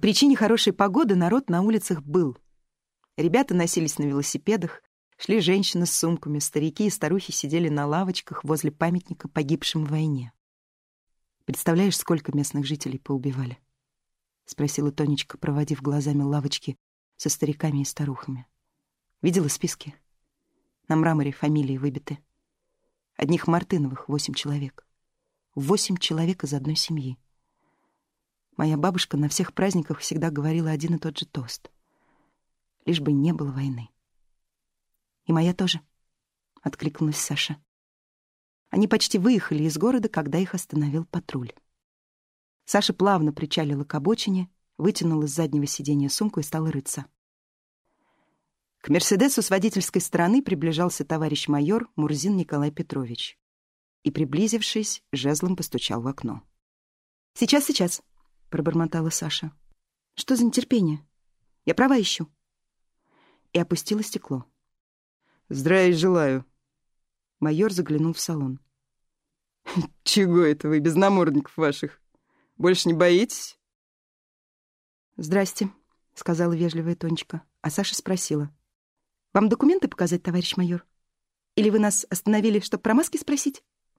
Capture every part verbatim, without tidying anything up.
причине хорошей погоды народ на улицах был. Ребята носились на велосипедах, шли женщины с сумками, старики и старухи сидели на лавочках возле памятника погибшим в войне. «Представляешь, сколько местных жителей поубивали?» — спросила Тонечка, проводив глазами лавочки со стариками и старухами. «Видела списки? На мраморе фамилии выбиты. Одних Мартыновых восемь человек. Восемь человек из одной семьи. Моя бабушка на всех праздниках всегда говорила один и тот же тост. Лишь бы не было войны. И моя тоже», — откликнулась Саша. Они почти выехали из города, когда их остановил патруль. Саша плавно причалила к обочине, вытянула с заднего сиденья сумку и стала рыться. К «Мерседесу» с водительской стороны приближался товарищ майор Мурзин Николай Петрович и, приблизившись, жезлом постучал в окно. «Сейчас, сейчас», — пробормотала Саша. «Что за нетерпение? Я права ищу». И опустила стекло. «Здравия желаю». Майор заглянул в салон. «Чего это вы, без намордников ваших? Больше не боитесь?» «Здрасте», — сказала вежливая Тонечка, а Саша спросила. «Вам документы показать, товарищ майор? Или вы нас остановили, чтобы про маски спросить?»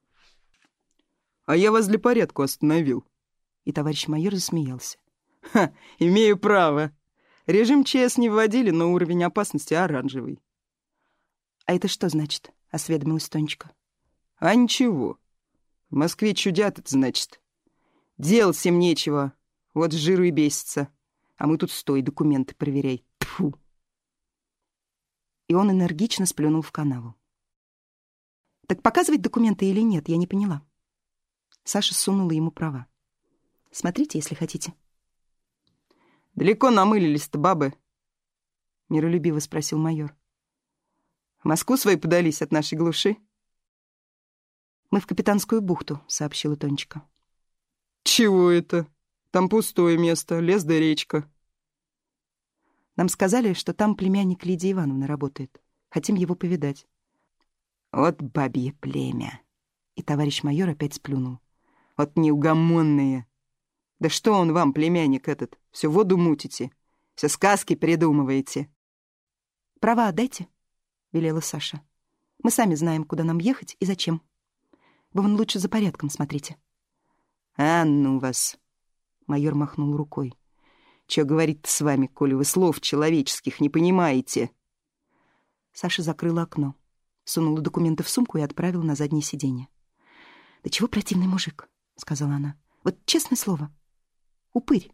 «А я вас для порядка остановил». И товарищ майор засмеялся. «Ха, имею право. Режим ЧС не вводили, но уровень опасности оранжевый». «А это что значит?» — осведомилась Тонечка. «А ничего. В Москве чудят, это значит. Делать всем нечего. Вот с жиру и бесится. А мы тут стой, документы проверяй. Тьфу!» И он энергично сплюнул в канаву. «Так показывать документы или нет, я не поняла». Саша сунула ему права. «Смотрите, если хотите». «Далеко намылились-то бабы?» — миролюбиво спросил майор. «В Москву свои подались от нашей глуши?» «Мы в Капитанскую бухту», — сообщила Тонечка. «Чего это? Там пустое место, лес да речка». «Нам сказали, что там племянник Лидии Ивановны работает. Хотим его повидать». «Вот бабье племя!» И товарищ майор опять сплюнул. «Вот неугомонные! Да что он вам, племянник этот, всю воду мутите, все сказки придумываете!» «Права отдайте», — велела Саша. «Мы сами знаем, куда нам ехать и зачем. Вы вон лучше за порядком смотрите». «А ну вас!» — майор махнул рукой. «Чё говорить-то с вами, коли вы слов человеческих не понимаете?» Саша закрыла окно, сунула документы в сумку и отправила на заднее сиденье. «Да чего противный мужик», — сказала она. «Вот честное слово. Упырь».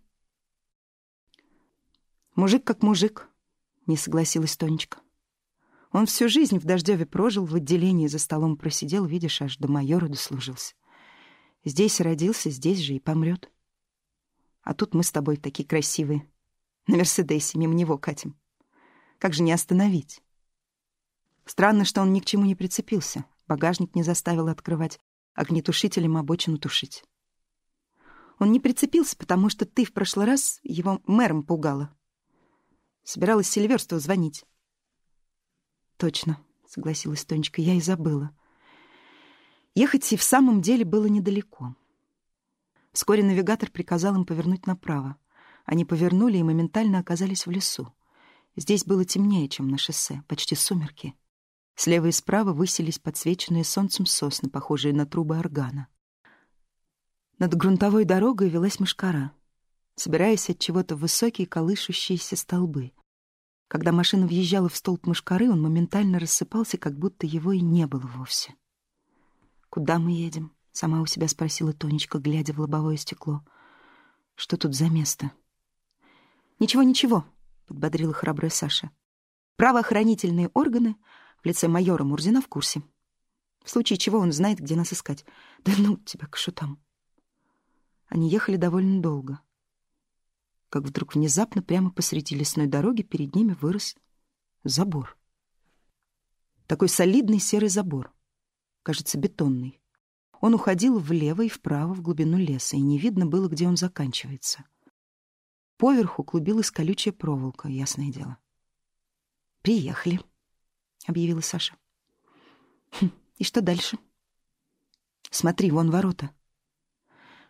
«Мужик как мужик», — не согласилась Тонечка. «Он всю жизнь в Дождеве прожил, в отделении за столом просидел, видишь, аж до майора дослужился. Здесь родился, здесь же и помрет. А тут мы с тобой такие красивые. На Мерседесе мимо него катим. Как же не остановить?» Странно, что он ни к чему не прицепился. Багажник не заставил открывать, огнетушителем обочину тушить. Он не прицепился, потому что ты в прошлый раз его мэром пугала. Собиралась Сильверстову звонить. «Точно», — согласилась Тонечка, — «я и забыла». Ехать и в самом деле было недалеко. Вскоре навигатор приказал им повернуть направо. Они повернули и моментально оказались в лесу. Здесь было темнее, чем на шоссе, почти сумерки. Слева и справа высились подсвеченные солнцем сосны, похожие на трубы органа. Над грунтовой дорогой велась мошкара, собираясь от чего-то в высокие колышущиеся столбы. Когда машина въезжала в столб мошкары, он моментально рассыпался, как будто его и не было вовсе. «Куда мы едем?» — сама у себя спросила Тонечка, глядя в лобовое стекло. «Что тут за место?» «Ничего, ничего», — подбодрила храбрая Саша. «Правоохранительные органы в лице майора Мурзина в курсе. В случае чего он знает, где нас искать. Да ну тебя к шутам». Они ехали довольно долго. Как вдруг внезапно прямо посреди лесной дороги перед ними вырос забор. Такой солидный серый забор. Кажется, бетонный. Он уходил влево и вправо в глубину леса, и не видно было, где он заканчивается. Поверху клубилась колючая проволока, ясное дело. «Приехали», — объявила Саша. «Хм, и что дальше?» «Смотри, вон ворота».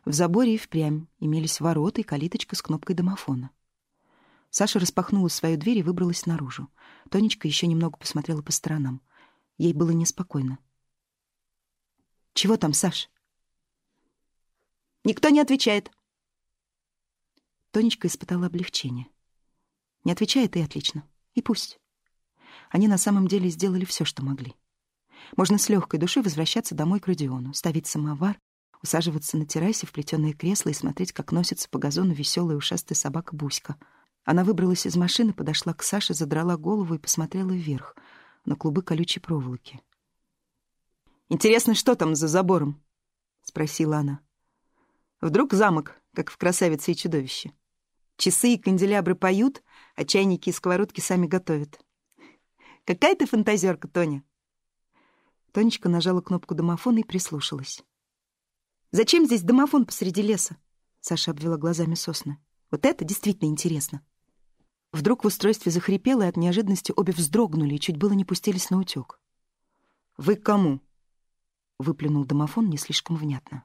В заборе и впрямь имелись ворота и калиточка с кнопкой домофона. Саша распахнула свою дверь и выбралась наружу. Тонечка еще немного посмотрела по сторонам. Ей было неспокойно. «Чего там, Саш?» «Никто не отвечает». Тонечка испытала облегчение. Не отвечает, и отлично. И пусть. Они на самом деле сделали все, что могли. Можно с легкой душой возвращаться домой к Родиону, ставить самовар, усаживаться на террасе в плетеное кресло и смотреть, как носится по газону веселая ушастая собака Буська. Она выбралась из машины, подошла к Саше, задрала голову и посмотрела вверх, на клубы колючей проволоки. «Интересно, что там за забором?» — спросила она. «Вдруг замок, как в «Красавице и чудовище». Часы и канделябры поют, а чайники и сковородки сами готовят. Какая ты фантазерка, Тоня!» Тонечка нажала кнопку домофона и прислушалась. «Зачем здесь домофон посреди леса?» Саша обвела глазами сосны. «Вот это действительно интересно». Вдруг в устройстве захрипело, и от неожиданности обе вздрогнули и чуть было не пустились на утёк. «Вы к кому?» — выплюнул домофон не слишком внятно.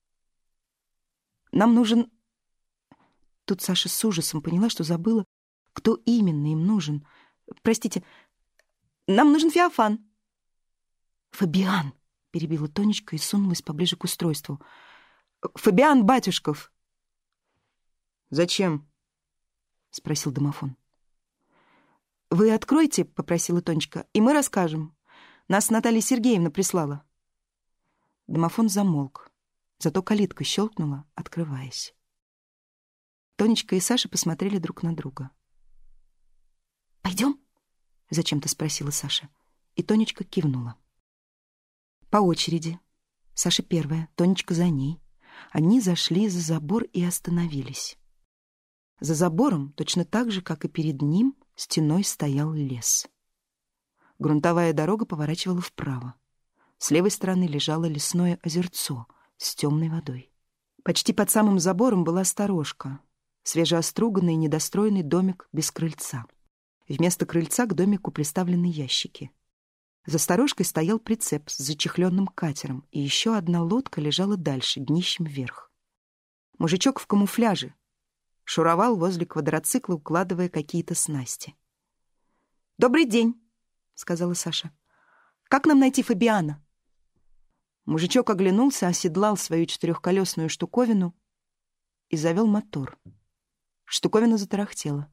«Нам нужен...» Тут Саша с ужасом поняла, что забыла, кто именно им нужен. «Простите, нам нужен Феофан». «Фабиан», — перебила Тонечка и сунулась поближе к устройству. «Фабиан Батюшков». «Зачем?» — спросил домофон. «Вы откройте», — попросила Тонечка, — «и мы расскажем. Нас Наталья Сергеевна прислала». Домофон замолк, зато калитка щелкнула, открываясь. Тонечка и Саша посмотрели друг на друга. «Пойдем?» — зачем-то спросила Саша. И Тонечка кивнула. По очереди. Саша первая, Тонечка за ней. Они зашли за забор и остановились. За забором, точно так же, как и перед ним, стеной стоял лес. Грунтовая дорога поворачивала вправо. С левой стороны лежало лесное озерцо с темной водой. Почти под самым забором была сторожка, свежеоструганный недостроенный домик без крыльца. Вместо крыльца к домику приставлены ящики. За сторожкой стоял прицеп с зачехленным катером, и еще одна лодка лежала дальше, днищем вверх. Мужичок в камуфляже шуровал возле квадроцикла, укладывая какие-то снасти. «Добрый день», — сказала Саша. «Как нам найти Фабиана?» Мужичок оглянулся, оседлал свою четырехколесную штуковину и завел мотор. Штуковина затарахтела.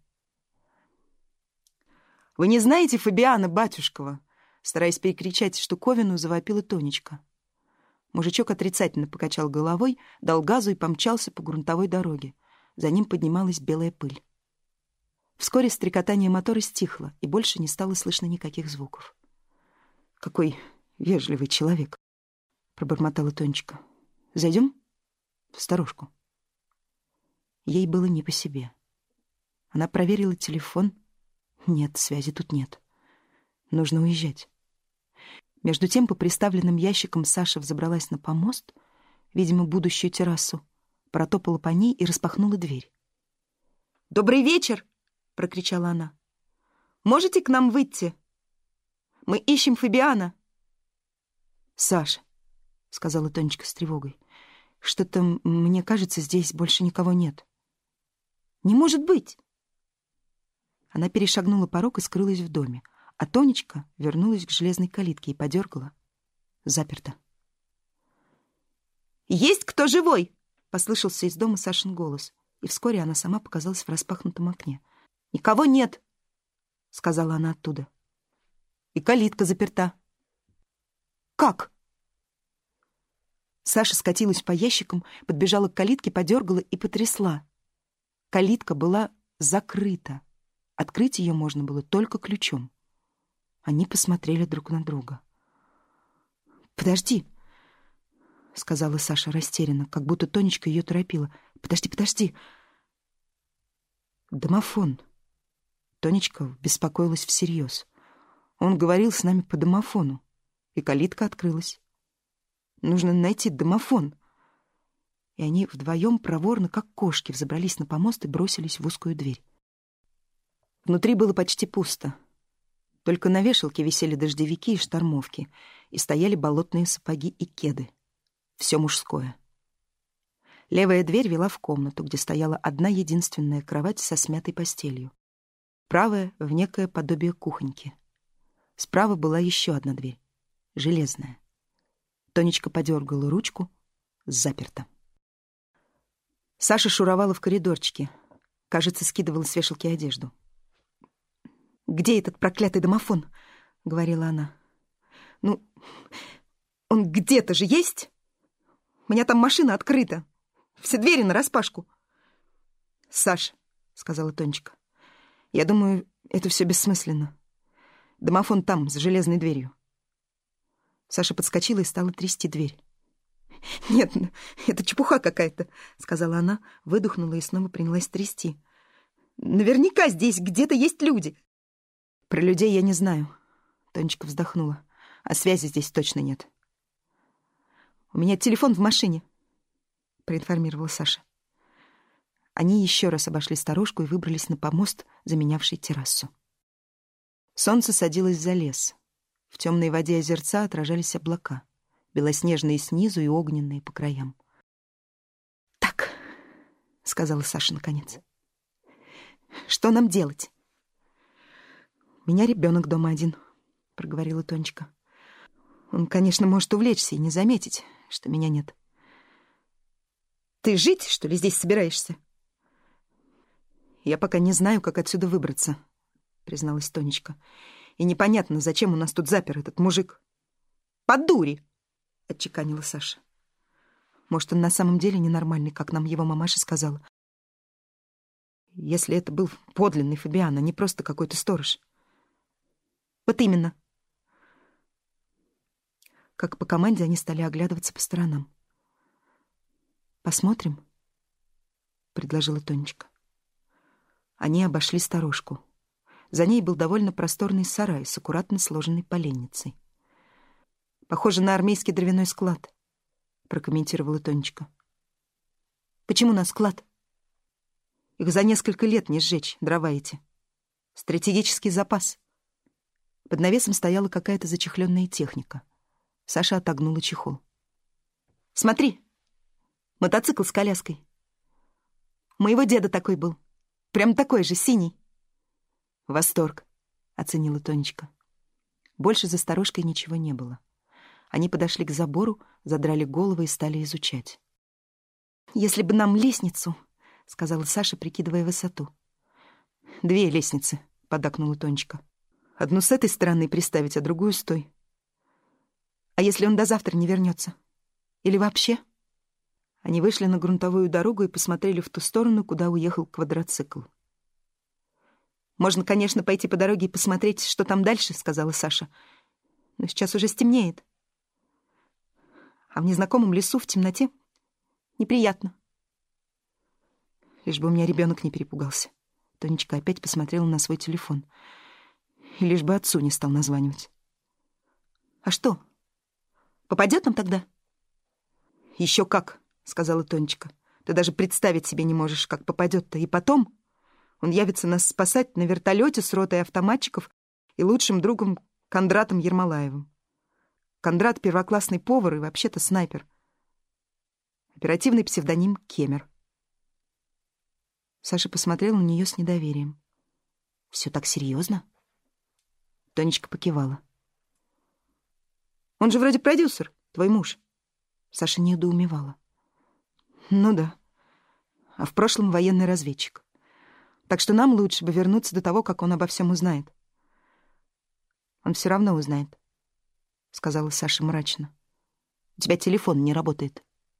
«Вы не знаете Фабиана Батюшкова?» Стараясь перекричать штуковину, завопила Тонечка. Мужичок отрицательно покачал головой, дал газу и помчался по грунтовой дороге. За ним поднималась белая пыль. Вскоре стрекотание мотора стихло, и больше не стало слышно никаких звуков. «Какой вежливый человек!» — пробормотала Тонечка. «Зайдем в сторожку?» Ей было не по себе. Она проверила телефон. Нет, связи тут нет. Нужно уезжать. Между тем, по приставленным ящикам Саша взобралась на помост, видимо, будущую террасу, протопала по ней и распахнула дверь. «Добрый вечер!» — прокричала она. «Можете к нам выйти? Мы ищем Фабиана». «Саша», — сказала Тонечка с тревогой, — «что-то, мне кажется, здесь больше никого нет». «Не может быть!» Она перешагнула порог и скрылась в доме, а Тонечка вернулась к железной калитке и подергала. Заперто. «Есть кто живой?» — послышался из дома Сашин голос, и вскоре она сама показалась в распахнутом окне. «Никого нет!» — сказала она оттуда. «И калитка заперта». «Как?» Саша скатилась по ящикам, подбежала к калитке, подергала и потрясла. Калитка была закрыта. Открыть ее можно было только ключом. Они посмотрели друг на друга. «Подожди», — сказала Саша растерянно, как будто Тонечка ее торопила. «Подожди, подожди». «Домофон». Тонечка беспокоилась всерьез. Он говорил с нами по домофону, и калитка открылась. Нужно найти домофон. И они вдвоем проворно, как кошки, взобрались на помост и бросились в узкую дверь. Внутри было почти пусто. Только на вешалке висели дождевики и штормовки, и стояли болотные сапоги и кеды. Все мужское. Левая дверь вела в комнату, где стояла одна единственная кровать со смятой постелью. Правая — в некое подобие кухоньки. Справа была еще одна дверь, железная. Тонечка подергала ручку, заперта. Саша шуровала в коридорчике. Кажется, скидывала с вешалки одежду. «Где этот проклятый домофон?» — говорила она. «Ну, он где-то же есть? У меня там машина открыта. Все двери нараспашку». «Саш», — сказала Тонечка, — «я думаю, это все бессмысленно. Домофон там, за железной дверью». Саша подскочила и стала трясти дверь. «Нет, это чепуха какая-то», — сказала она, выдохнула и снова принялась трясти. «Наверняка здесь где-то есть люди». «Про людей я не знаю», — Тонечка вздохнула. «А связи здесь точно нет». «У меня телефон в машине», — проинформировала Саша. Они еще раз обошли сторожку и выбрались на помост, заменявший террасу. Солнце садилось за лес. В темной воде озерца отражались облака, белоснежные снизу и огненные по краям. «Так», — сказала Саша наконец, — «что нам делать?» «У меня ребенок дома один», — проговорила Тонечка. «Он, конечно, может увлечься и не заметить, что меня нет». «Ты жить, что ли, здесь собираешься?» «Я пока не знаю, как отсюда выбраться», — призналась Тонечка. «И непонятно, зачем у нас тут запер этот мужик». «По дури!» — отчеканила Саша. «Может, он на самом деле ненормальный, как нам его мамаша сказала. Если это был подлинный Фабиан, а не просто какой-то сторож». «Вот именно». Как по команде они стали оглядываться по сторонам. «Посмотрим», — предложила Тонечка. Они обошли сторожку. За ней был довольно просторный сарай с аккуратно сложенной поленницей. «Похоже на армейский дровяной склад», — прокомментировала Тонечка. «Почему на склад? Их за несколько лет не сжечь, дрова эти. Стратегический запас». Под навесом стояла какая-то зачехленная техника. Саша отогнула чехол. «Смотри, мотоцикл с коляской. У моего деда такой был. Прям такой же, синий». «Восторг», — оценила Тонечка. Больше за сторожкой ничего не было. Они подошли к забору, задрали головы и стали изучать. «Если бы нам лестницу», — сказала Саша, прикидывая высоту. «Две лестницы», — поддакнула Тонечка. «Одну с этой стороны приставить, а другую с той». «А если он до завтра не вернется? Или вообще?» Они вышли на грунтовую дорогу и посмотрели в ту сторону, куда уехал квадроцикл. «Можно, конечно, пойти по дороге и посмотреть, что там дальше», — сказала Саша. «Но сейчас уже стемнеет. А в незнакомом лесу в темноте неприятно». Лишь бы у меня ребенок не перепугался. Тонечка опять посмотрела на свой телефон. И лишь бы отцу не стал названивать. «А что, попадет нам тогда?» «Еще как», — сказала Тонечка. «Ты даже представить себе не можешь, как попадет-то. И потом он явится нас спасать на вертолете с ротой автоматчиков и лучшим другом Кондратом Ермолаевым. Кондрат — первоклассный повар и вообще-то снайпер. Оперативный псевдоним Кемер». Саша посмотрела на нее с недоверием. «Все так серьезно?» Тонечка покивала. «Он же вроде продюсер, твой муж». Саша недоумевала. «Ну да. А в прошлом военный разведчик. Так что нам лучше бы вернуться до того, как он обо всем узнает». «Он все равно узнает», — сказала Саша мрачно. «У тебя телефон не работает».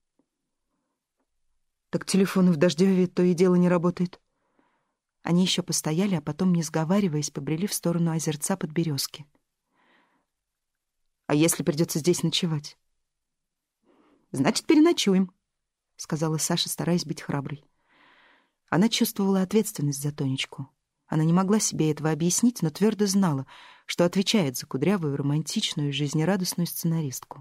«Так телефон в Дождеве то и дело не работает». Они еще постояли, а потом, не сговариваясь, побрели в сторону озерца под березки. «А если придется здесь ночевать?» «Значит, переночуем», — сказала Саша, стараясь быть храброй. Она чувствовала ответственность за Тонечку. Она не могла себе этого объяснить, но твердо знала, что отвечает за кудрявую, романтичную, жизнерадостную сценаристку.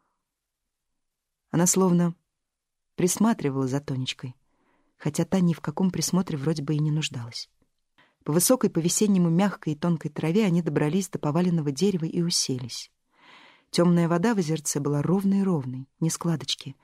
Она словно присматривала за Тонечкой, хотя та ни в каком присмотре вроде бы и не нуждалась. По высокой, по-весеннему мягкой и тонкой траве они добрались до поваленного дерева и уселись. Темная вода в озерце была ровной-ровной, не складочки,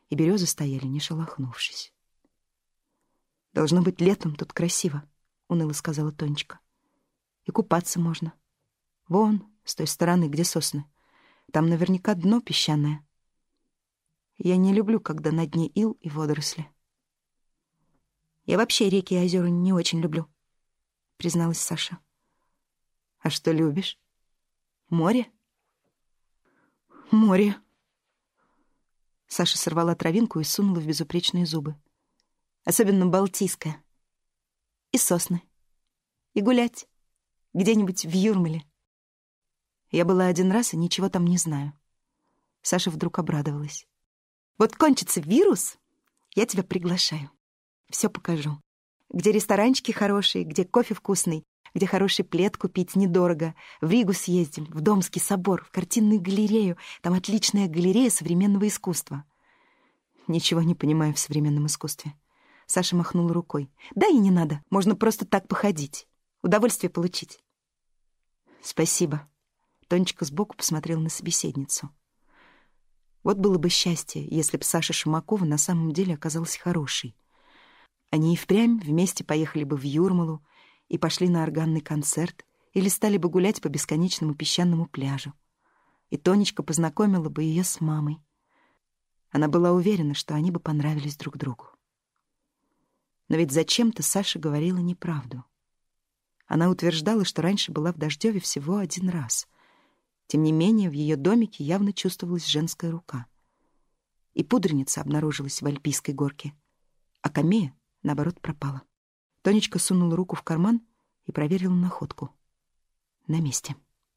и березы стояли, не шелохнувшись. «Должно быть, летом тут красиво», — уныло сказала Тонечка. «И купаться можно. Вон, с той стороны, где сосны. Там наверняка дно песчаное. Я не люблю, когда на дне ил и водоросли». «Я вообще реки и озера не очень люблю», — призналась Саша. «А что любишь? Море?» «Море». Саша сорвала травинку и сунула в безупречные зубы. «Особенно Балтийское. И сосны. И гулять. Где-нибудь в Юрмале. Я была один раз и ничего там не знаю». Саша вдруг обрадовалась. «Вот кончится вирус, я тебя приглашаю. Все покажу. Где ресторанчики хорошие, где кофе вкусный, где хороший плед купить недорого. В Ригу съездим, в Домский собор, в картинную галерею. Там отличная галерея современного искусства». «Ничего не понимаю в современном искусстве». Саша махнула рукой. «Да и не надо. Можно просто так походить. Удовольствие получить». «Спасибо». Тонечка сбоку посмотрела на собеседницу. Вот было бы счастье, если бы Саша Шумакова на самом деле оказалась хорошей. Они и впрямь вместе поехали бы в Юрмалу и пошли на органный концерт или стали бы гулять по бесконечному песчаному пляжу. И Тонечка познакомила бы ее с мамой. Она была уверена, что они бы понравились друг другу. Но ведь зачем-то Саша говорила неправду. Она утверждала, что раньше была в Дождеве всего один раз. Тем не менее, в ее домике явно чувствовалась женская рука. И пудреница обнаружилась в Альпийской горке, а камея, наоборот, пропала. Тонечка сунула руку в карман и проверила находку. На месте.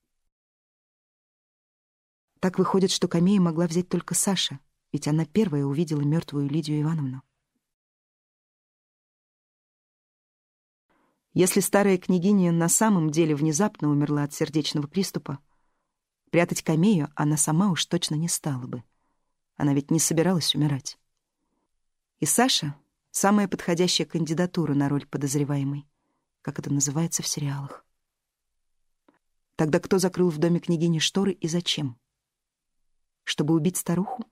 Так выходит, что камею могла взять только Саша, ведь она первая увидела мертвую Лидию Ивановну. Если старая княгиня на самом деле внезапно умерла от сердечного приступа, прятать камею она сама уж точно не стала бы. Она ведь не собиралась умирать. И Саша — самая подходящая кандидатура на роль подозреваемой, как это называется в сериалах. Тогда кто закрыл в доме княгини шторы и зачем? Чтобы убить старуху?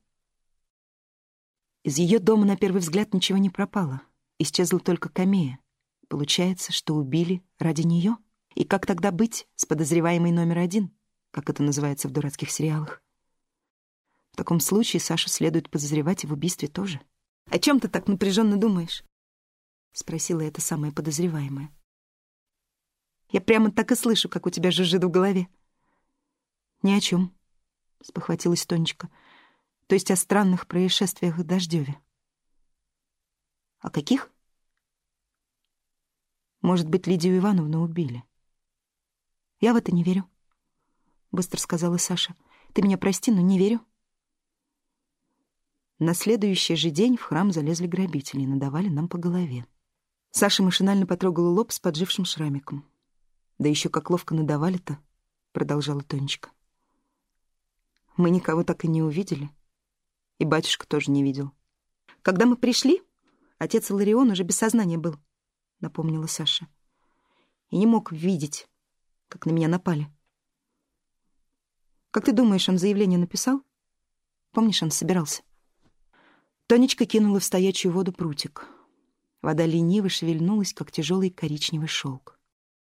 Из ее дома на первый взгляд ничего не пропало. Исчезла только камея. Получается, что убили ради нее? И как тогда быть с подозреваемой номер один, как это называется в дурацких сериалах? В таком случае Сашу следует подозревать и в убийстве тоже. «О чем ты так напряженно думаешь?» — спросила эта самая подозреваемая. «Я прямо так и слышу, как у тебя жужжит в голове». «Ни о чем», — спохватилась Тонечка. «То есть о странных происшествиях в Дождеве». «О каких?» «Может быть, Лидию Ивановну убили». «Я в это не верю», — быстро сказала Саша. «Ты меня прости, но не верю». На следующий же день в храм залезли грабители и надавали нам по голове. Саша машинально потрогала лоб с поджившим шрамиком. «Да еще как ловко надавали-то», — продолжала Тонечка. «Мы никого так и не увидели. И батюшка тоже не видел. Когда мы пришли, отец Иларион уже без сознания был», — напомнила Саша. «И не мог видеть, как на меня напали». «Как ты думаешь, он заявление написал? Помнишь, он собирался?» Тонечка кинула в стоячую воду прутик. Вода лениво шевельнулась, как тяжелый коричневый шелк.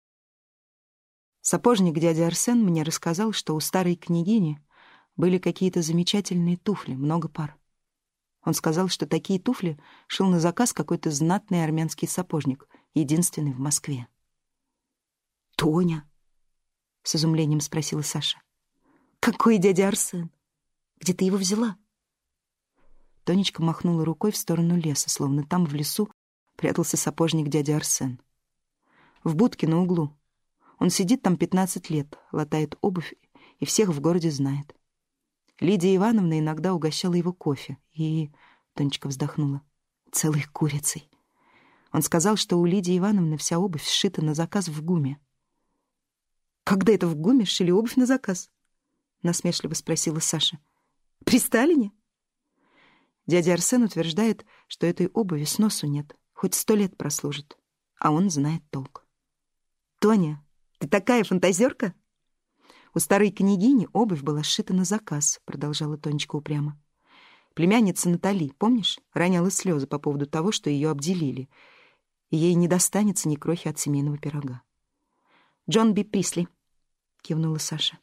Сапожник дядя Арсен мне рассказал, что у старой княгини были какие-то замечательные туфли, много пар. Он сказал, что такие туфли шил на заказ какой-то знатный армянский сапожник, единственный в Москве. «Тоня?» — с изумлением спросила Саша. «Какой дядя Арсен? Где ты его взяла?» Тонечка махнула рукой в сторону леса, словно там, в лесу, прятался сапожник дядя Арсен. В будке на углу. Он сидит там пятнадцать лет, латает обувь и всех в городе знает. Лидия Ивановна иногда угощала его кофе, и... Тонечка вздохнула. Целой курицей. Он сказал, что у Лидии Ивановны вся обувь сшита на заказ в ГУМе. «Когда это в ГУМе шили обувь на заказ?» — насмешливо спросила Саша. «При Сталине?» Дядя Арсен утверждает, что этой обуви сносу нет, хоть сто лет прослужит, а он знает толк. «Тоня, ты такая фантазерка?» «У старой княгини обувь была сшита на заказ», — продолжала Тонечка упрямо. Племянница Натали, помнишь, роняла слезы по поводу того, что ее обделили, и ей не достанется ни крохи от семейного пирога. «Джон Би Присли», — кивнула Саша.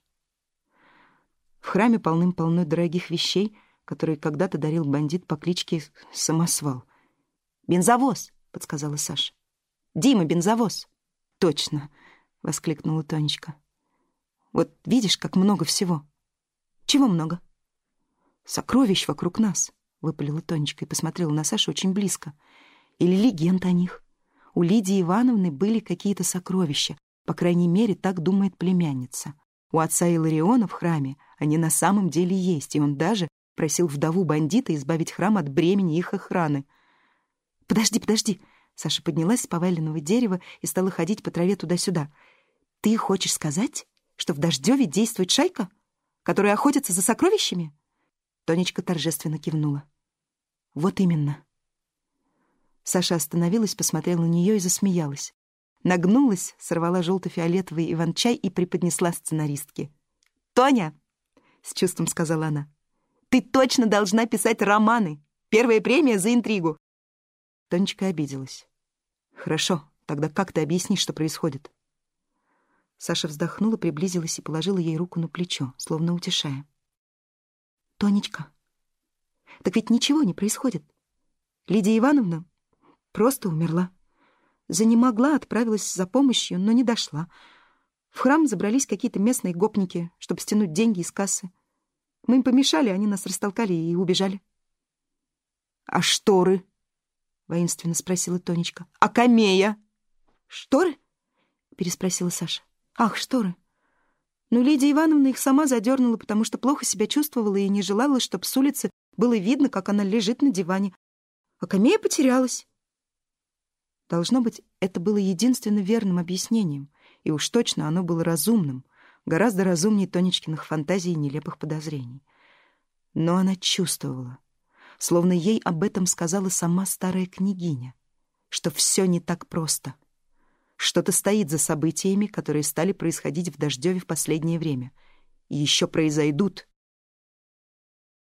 В храме полным-полно дорогих вещей, которые когда-то дарил бандит по кличке Самосвал. «Бензовоз», — подсказала Саша. «Дима, бензовоз». «Точно», — воскликнула Тонечка. «Вот видишь, как много всего». «Чего много?» «Сокровищ вокруг нас», — выпалила Тонечка и посмотрела на Сашу очень близко. «Или легенд о них. У Лидии Ивановны были какие-то сокровища, по крайней мере, так думает племянница. У отца Илариона в храме они на самом деле есть, и он даже просил вдову бандита избавить храм от бремени их охраны». «Подожди, подожди!» Саша поднялась с поваленного дерева и стала ходить по траве туда-сюда. «Ты хочешь сказать, что в Дождеве действует шайка, которая охотится за сокровищами?» Тонечка торжественно кивнула. «Вот именно». Саша остановилась, посмотрела на нее и засмеялась. Нагнулась, сорвала желто-фиолетовый иван-чай и преподнесла сценаристке. «Тоня!» — с чувством сказала она. «Ты точно должна писать романы! Первая премия за интригу!» Тонечка обиделась. «Хорошо, тогда как ты объяснишь, что происходит?» Саша вздохнула, приблизилась и положила ей руку на плечо, словно утешая. «Тонечка, так ведь ничего не происходит. Лидия Ивановна просто умерла. Занемогла, отправилась за помощью, но не дошла. В храм забрались какие-то местные гопники, чтобы стянуть деньги из кассы. Мы им помешали, они нас растолкали и убежали». «А шторы?» — воинственно спросила Тонечка. «А камея?» «Шторы?» — переспросила Саша. «Ах, шторы. Ну, Лидия Ивановна их сама задернула, потому что плохо себя чувствовала и не желала, чтобы с улицы было видно, как она лежит на диване. А камея потерялась». Должно быть, это было единственно верным объяснением, и уж точно оно было разумным, гораздо разумнее Тонечкиных фантазий и нелепых подозрений. Но она чувствовала, словно ей об этом сказала сама старая княгиня, что все не так просто. Что-то стоит за событиями, которые стали происходить в Дождеве в последнее время, и еще произойдут,